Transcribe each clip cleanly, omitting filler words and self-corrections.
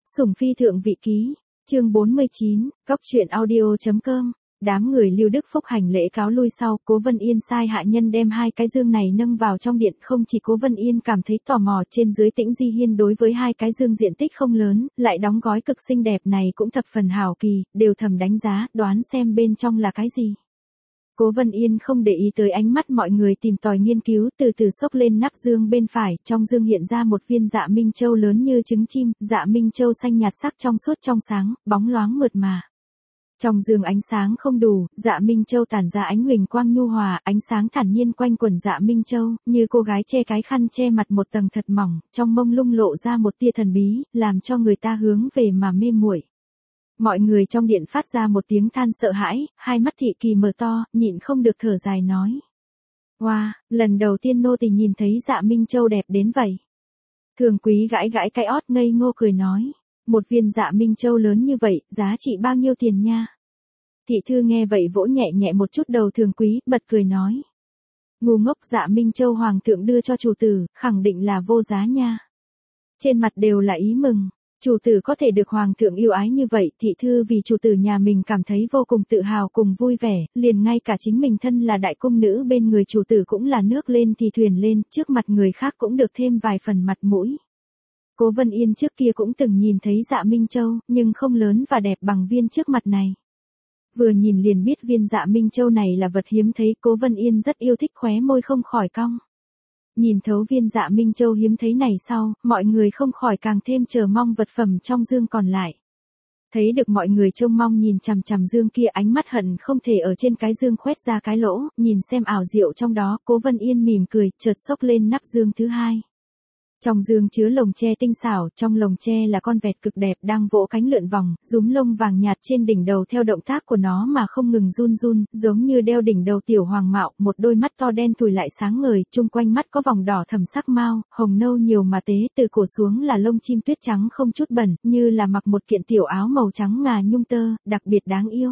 Sủng phi thượng vị ký, chương 49, Cóc truyện audio.com. Đám người Lưu Đức Phúc hành lễ cáo lui sau, Cố Vân Yên sai hạ nhân đem hai cái dương này nâng vào trong điện. Không chỉ Cố Vân Yên cảm thấy tò mò, trên dưới Tĩnh Di Hiên đối với hai cái dương diện tích không lớn, lại đóng gói cực xinh đẹp này cũng thập phần hào kỳ, đều thầm đánh giá, đoán xem bên trong là cái gì. Cố Vân Yên không để ý tới ánh mắt mọi người tìm tòi nghiên cứu, từ từ xốc lên nắp dương bên phải, trong dương hiện ra một viên dạ minh châu lớn như trứng chim, dạ minh châu xanh nhạt sắc trong suốt trong sáng, bóng loáng mượt mà. Trong dương ánh sáng không đủ, dạ minh châu tản ra ánh huỳnh quang nhu hòa, ánh sáng thản nhiên quanh quẩn dạ minh châu, như cô gái che cái khăn che mặt một tầng thật mỏng, trong mông lung lộ ra một tia thần bí, làm cho người ta hướng về mà mê muội. Mọi người trong điện phát ra một tiếng than sợ hãi, hai mắt thị kỳ mở to, nhịn không được thở dài nói. Wow, lần đầu tiên nô tỳ nhìn thấy dạ minh châu đẹp đến vậy. Thường Quý gãi gãi cái ót ngây ngô cười nói. Một viên dạ minh châu lớn như vậy, giá trị bao nhiêu tiền nha? Thị thư nghe vậy vỗ nhẹ nhẹ một chút đầu Thường Quý, bật cười nói. Ngu ngốc, dạ minh châu hoàng thượng đưa cho chủ tử, khẳng định là vô giá nha. Trên mặt đều là ý mừng. Chủ tử có thể được hoàng thượng yêu ái như vậy, thị thư vì chủ tử nhà mình cảm thấy vô cùng tự hào cùng vui vẻ, liền ngay cả chính mình thân là đại cung nữ bên người chủ tử cũng là nước lên thì thuyền lên, trước mặt người khác cũng được thêm vài phần mặt mũi. Cố Vân Yên trước kia cũng từng nhìn thấy dạ minh châu, nhưng không lớn và đẹp bằng viên trước mặt này. Vừa nhìn liền biết viên dạ minh châu này là vật hiếm thấy, Cố Vân Yên rất yêu thích, khóe môi không khỏi cong. Nhìn thấu viên dạ minh châu hiếm thấy này sau, mọi người không khỏi càng thêm chờ mong vật phẩm trong dương còn lại. Thấy được mọi người trông mong nhìn chằm chằm dương kia, ánh mắt hận không thể ở trên cái dương khoét ra cái lỗ, nhìn xem ảo diệu trong đó, Cố Vân Yên mỉm cười, chợt xốc lên nắp dương thứ hai. Trong dương chứa lồng tre tinh xảo, trong lồng tre là con vẹt cực đẹp đang vỗ cánh lượn vòng, rúm lông vàng nhạt trên đỉnh đầu theo động tác của nó mà không ngừng run run, giống như đeo đỉnh đầu tiểu hoàng mạo, một đôi mắt to đen thùi lại sáng ngời, chung quanh mắt có vòng đỏ thẫm sắc mao, hồng nâu nhiều mà tế, từ cổ xuống là lông chim tuyết trắng không chút bẩn, như là mặc một kiện tiểu áo màu trắng ngà nhung tơ, đặc biệt đáng yêu.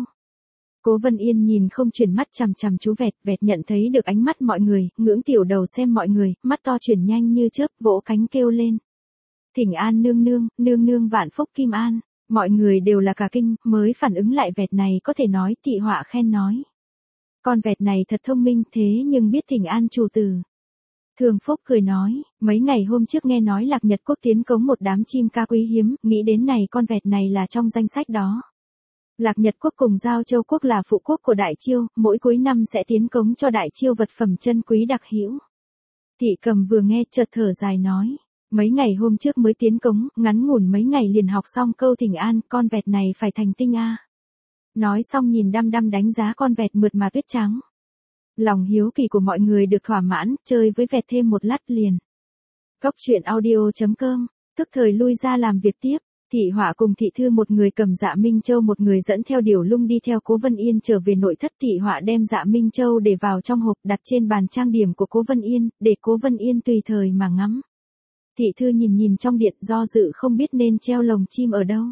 Cố Vân Yên nhìn không chuyển mắt chằm chằm chú vẹt, vẹt nhận thấy được ánh mắt mọi người, ngưỡng tiểu đầu xem mọi người, mắt to chuyển nhanh như chớp, vỗ cánh kêu lên. Thỉnh an nương nương, nương nương vạn phúc kim an. Mọi người đều là cả kinh, mới phản ứng lại vẹt này có thể nói, Thị Họa khen nói. Con vẹt này thật thông minh, thế nhưng biết thỉnh an chủ tử. Thường Phúc cười nói, mấy ngày hôm trước nghe nói Lạc Nhật Quốc tiến cống một đám chim ca quý hiếm, nghĩ đến này con vẹt này là trong danh sách đó. Lạc Nhật Quốc cùng Giao Châu Quốc là phụ quốc của Đại Chiêu, mỗi cuối năm sẽ tiến cống cho Đại Chiêu vật phẩm chân quý đặc hữu. Thị Cầm vừa nghe chợt thở dài nói, mấy ngày hôm trước mới tiến cống, ngắn ngủn mấy ngày liền học xong câu thỉnh an, con vẹt này phải thành tinh a. Nói xong nhìn đăm đăm đánh giá con vẹt mượt mà tuyết trắng. Lòng hiếu kỳ của mọi người được thỏa mãn, chơi với vẹt thêm một lát liền. Cóc truyện audio.com, tức thời lui ra làm việc tiếp. Thị Họa cùng thị thư một người cầm dạ minh châu, một người dẫn theo Điểu Lung đi theo Cố Vân Yên trở về nội thất. Thị Họa đem dạ minh châu để vào trong hộp, đặt trên bàn trang điểm của Cố Vân Yên, để Cố Vân Yên tùy thời mà ngắm. Thị thư nhìn trong điện, do dự không biết nên treo lồng chim ở đâu.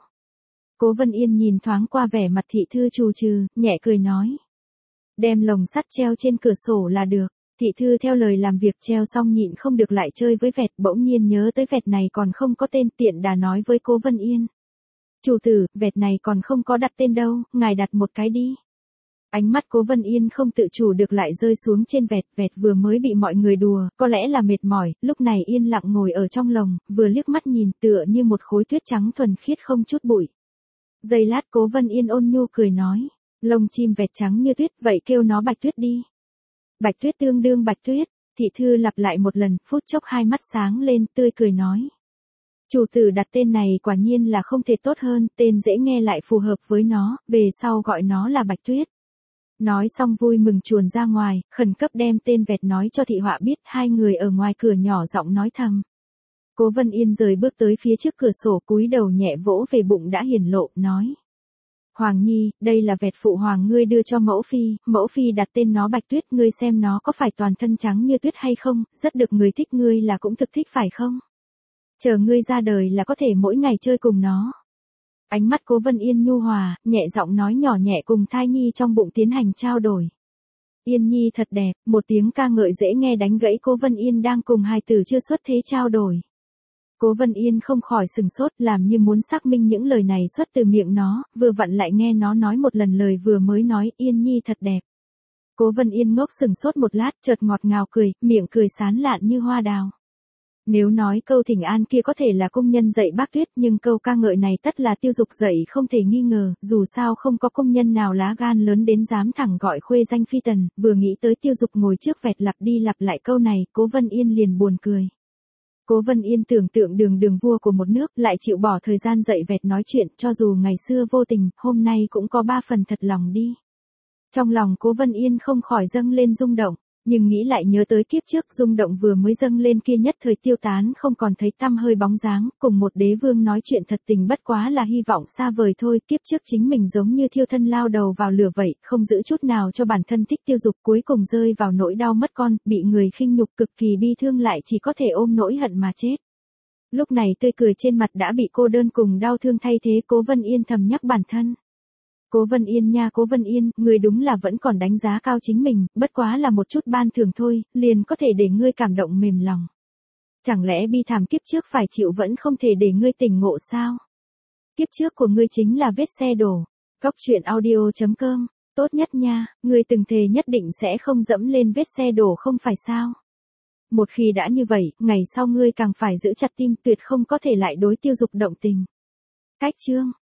Cố Vân Yên nhìn thoáng qua vẻ mặt thị thư trù trừ, nhẹ cười nói. Đem lồng sắt treo trên cửa sổ là được. Thị thư theo lời làm việc, treo xong nhịn không được lại chơi với vẹt, bỗng nhiên nhớ tới vẹt này còn không có tên, tiện đà nói với Cố Vân Yên. Chủ tử, vẹt này còn không có đặt tên đâu, ngài đặt một cái đi. Ánh mắt Cố Vân Yên không tự chủ được lại rơi xuống trên vẹt, vẹt vừa mới bị mọi người đùa, có lẽ là mệt mỏi, lúc này yên lặng ngồi ở trong lồng, vừa liếc mắt nhìn tựa như một khối tuyết trắng thuần khiết không chút bụi. Giây lát Cố Vân Yên ôn nhu cười nói, lông chim vẹt trắng như tuyết, vậy kêu nó Bạch Tuyết đi. Bạch Tuyết tương đương Bạch Tuyết, thị thư lặp lại một lần, phút chốc hai mắt sáng lên, tươi cười nói. Chủ tử đặt tên này quả nhiên là không thể tốt hơn, tên dễ nghe lại phù hợp với nó, về sau gọi nó là Bạch Tuyết. Nói xong vui mừng chuồn ra ngoài, khẩn cấp đem tên vẹt nói cho Thị Họa biết, hai người ở ngoài cửa nhỏ giọng nói thầm. Cố Vân Yên rời bước tới phía trước cửa sổ, cúi đầu nhẹ vỗ về bụng đã hiển lộ, nói. Hoàng Nhi, đây là vẹt phụ hoàng ngươi đưa cho mẫu phi đặt tên nó Bạch Tuyết, ngươi xem nó có phải toàn thân trắng như tuyết hay không, rất được người thích, ngươi là cũng thực thích phải không? Chờ ngươi ra đời là có thể mỗi ngày chơi cùng nó. Ánh mắt Cố Vân Yên nhu hòa, nhẹ giọng nói nhỏ nhẹ cùng thai nhi trong bụng tiến hành trao đổi. Yên Nhi thật đẹp, một tiếng ca ngợi dễ nghe đánh gãy Cố Vân Yên đang cùng hài tử chưa xuất thế trao đổi. Cố Vân Yên không khỏi sừng sốt, làm như muốn xác minh những lời này xuất từ miệng nó, vừa vặn lại nghe nó nói một lần lời vừa mới nói, Yên Nhi thật đẹp. Cố Vân Yên ngốc sừng sốt một lát, chợt ngọt ngào cười, miệng cười sán lạn như hoa đào. Nếu nói câu thỉnh an kia có thể là công nhân dạy bác Tuyết, nhưng câu ca ngợi này tất là Tiêu Dục dạy không thể nghi ngờ, dù sao không có công nhân nào lá gan lớn đến dám thẳng gọi khuê danh phi tần, vừa nghĩ tới Tiêu Dục ngồi trước vẹt lặp đi lặp lại câu này, Cố Vân Yên liền buồn cười. Cố Vân Yên tưởng tượng đường vua của một nước, lại chịu bỏ thời gian dạy vẹt nói chuyện, cho dù ngày xưa vô tình, hôm nay cũng có 3 phần thật lòng đi. Trong lòng Cố Vân Yên không khỏi dâng lên rung động, nhưng nghĩ lại nhớ tới kiếp trước rung động vừa mới dâng lên kia nhất thời tiêu tán không còn thấy tăm hơi bóng dáng, cùng một đế vương nói chuyện thật tình bất quá là hy vọng xa vời thôi, kiếp trước chính mình giống như thiêu thân lao đầu vào lửa vậy, không giữ chút nào cho bản thân thích Tiêu Dục, cuối cùng rơi vào nỗi đau mất con, bị người khinh nhục cực kỳ bi thương lại chỉ có thể ôm nỗi hận mà chết. Lúc này tươi cười trên mặt đã bị cô đơn cùng đau thương thay thế, Cố Vân Yên thầm nhắc bản thân. Cố Vân Yên nha, Cố Vân Yên, ngươi đúng là vẫn còn đánh giá cao chính mình, bất quá là một chút ban thưởng thôi, liền có thể để ngươi cảm động mềm lòng. Chẳng lẽ bi thảm kiếp trước phải chịu vẫn không thể để ngươi tỉnh ngộ sao? Kiếp trước của ngươi chính là vết xe đổ. Cóc truyện audio.com, tốt nhất nha, ngươi từng thề nhất định sẽ không dẫm lên vết xe đổ không phải sao? Một khi đã như vậy, ngày sau ngươi càng phải giữ chặt tim, tuyệt không có thể lại đối Tiêu Dục động tình. Cách chương